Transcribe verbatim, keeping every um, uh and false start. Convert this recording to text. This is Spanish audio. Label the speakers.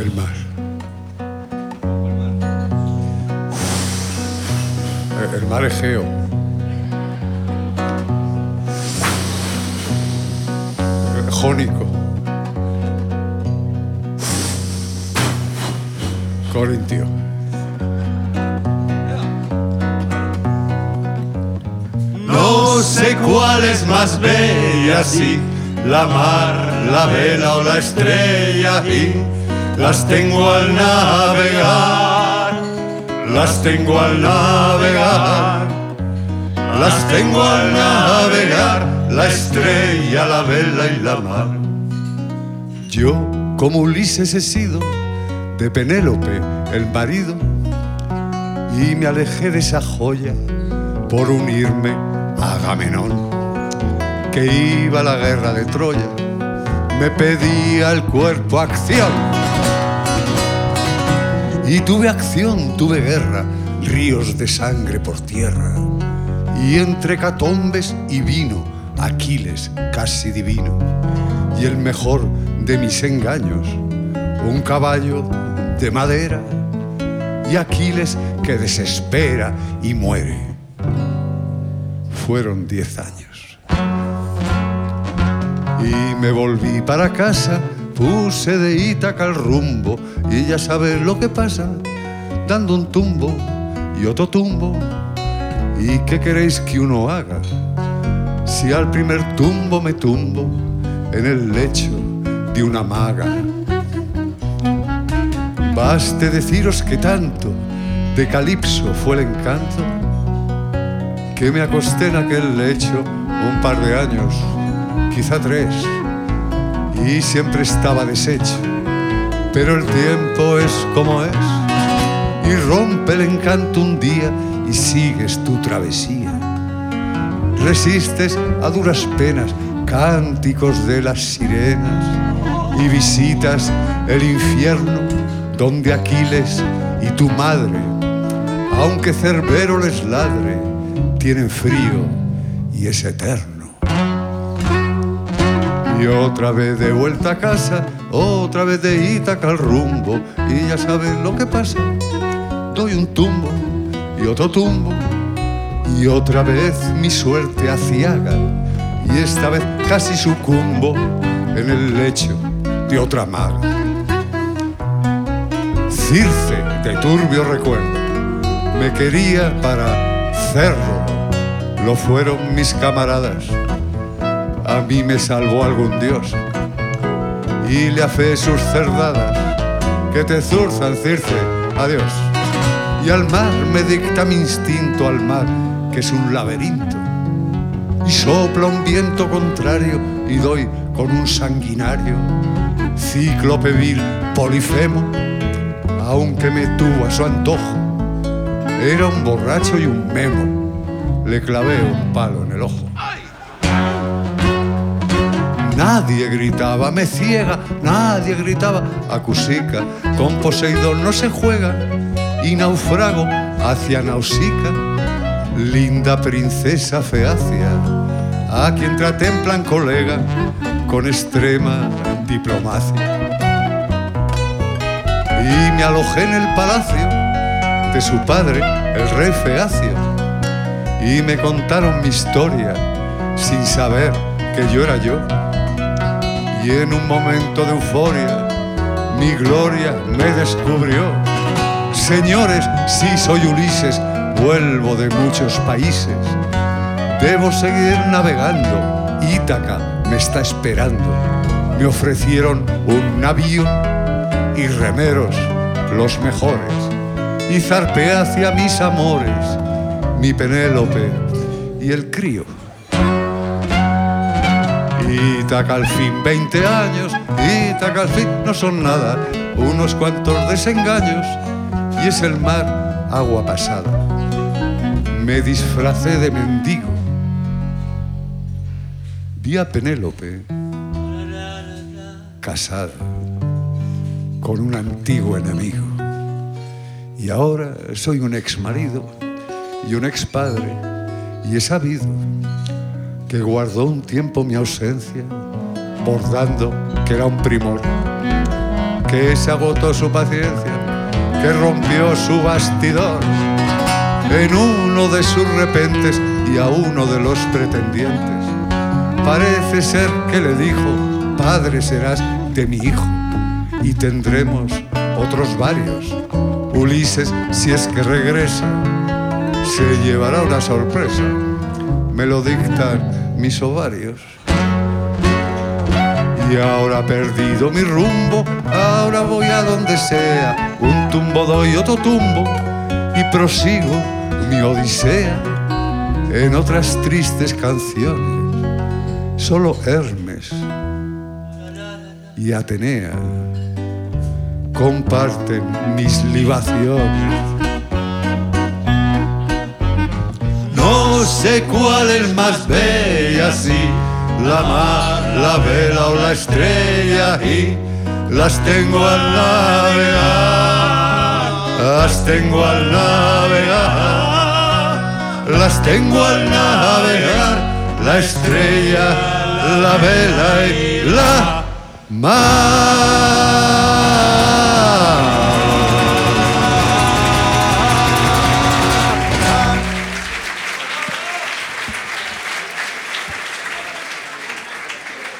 Speaker 1: El mar. El mar Egeo. El Jónico. Corintio.
Speaker 2: No sé cuál es más bella, si la mar, la vela o la estrella, y las tengo al navegar, las tengo al navegar, las tengo al navegar, la estrella, la vela y la mar.
Speaker 1: Yo, como Ulises, he sido de Penélope el marido, y me alejé de esa joya por unirme a Agamenón, que iba a la guerra de Troya. Me pedía el cuerpo acción, y tuve acción, tuve guerra, ríos de sangre por tierra, y entre hecatombes y vino, Aquiles casi divino, y el mejor de mis engaños, un caballo de madera, y Aquiles que desespera y muere. Fueron diez años. Y me volví para casa, puse de Ítaca el rumbo, y ya sabes lo que pasa, dando un tumbo y otro tumbo. ¿Y qué queréis que uno haga si al primer tumbo me tumbo en el lecho de una maga? Baste deciros que tanto de Calipso fue el encanto, que me acosté en aquel lecho un par de años, quizá tres, y siempre estaba deshecho. Pero el tiempo es como es, y rompe el encanto un día y sigues tu travesía. Resistes a duras penas cánticos de las sirenas y visitas el infierno donde Aquiles y tu madre, aunque Cerbero les ladre, tienen frío y es eterno. Y otra vez de vuelta a casa, otra vez de Ítaca al rumbo, y ya sabes lo que pasa, doy un tumbo y otro tumbo, y otra vez mi suerte aciaga, y esta vez casi sucumbo en el lecho de otra maga. Circe, de turbio recuerdo, me quería para cerro, lo fueron mis camaradas, a mí me salvó algún dios, y le afé sus cerdadas, que te zurzan, Circe, adiós. Y al mar me dicta mi instinto, al mar, que es un laberinto, y sopla un viento contrario, y doy con un sanguinario, cíclope vil, Polifemo, aunque me tuvo a su antojo, era un borracho y un memo, le clavé un palo en el ojo. Nadie gritaba, me ciega, nadie gritaba, Acusica, con Poseidón no se juega, y naufrago hacia Nausica, linda princesa Feacia, a quien traté en plan colega, con extrema diplomacia. Y me alojé en el palacio de su padre, el rey Feacio, y me contaron mi historia sin saber que yo era yo. Y en un momento de euforia mi gloria me descubrió. Señores, sí soy Ulises, vuelvo de muchos países, debo seguir navegando, Ítaca me está esperando. Me ofrecieron un navío y remeros los mejores, y zarpé hacia mis amores, mi Penélope y el crío. Ítaca al fin, veinte años, Ítaca al fin no son nada, unos cuantos desengaños, y es el mar agua pasada. Me disfracé de mendigo, vi a Penélope casada con un antiguo enemigo, y ahora soy un ex marido y un ex padre, y he sabido que guardó un tiempo mi ausencia, bordando que era un primor. que se agotó su paciencia, que rompió su bastidor en uno de sus repentes y a uno de los pretendientes. Parece ser que le dijo: padre serás de mi hijo y tendremos otros varios. Ulises, si es que regresa, se llevará una sorpresa. Me lo dictan mis ovarios. Y ahora perdido mi rumbo, ahora voy a donde sea. Un tumbo doy, otro tumbo, y prosigo mi odisea en otras tristes canciones. Solo Hermes y Atenea comparten mis libaciones.
Speaker 2: No sé cuál es más bella, si la mar, la vela o la estrella, y las tengo al navegar, las tengo al navegar, las tengo al navegar, la estrella, la vela y la mar.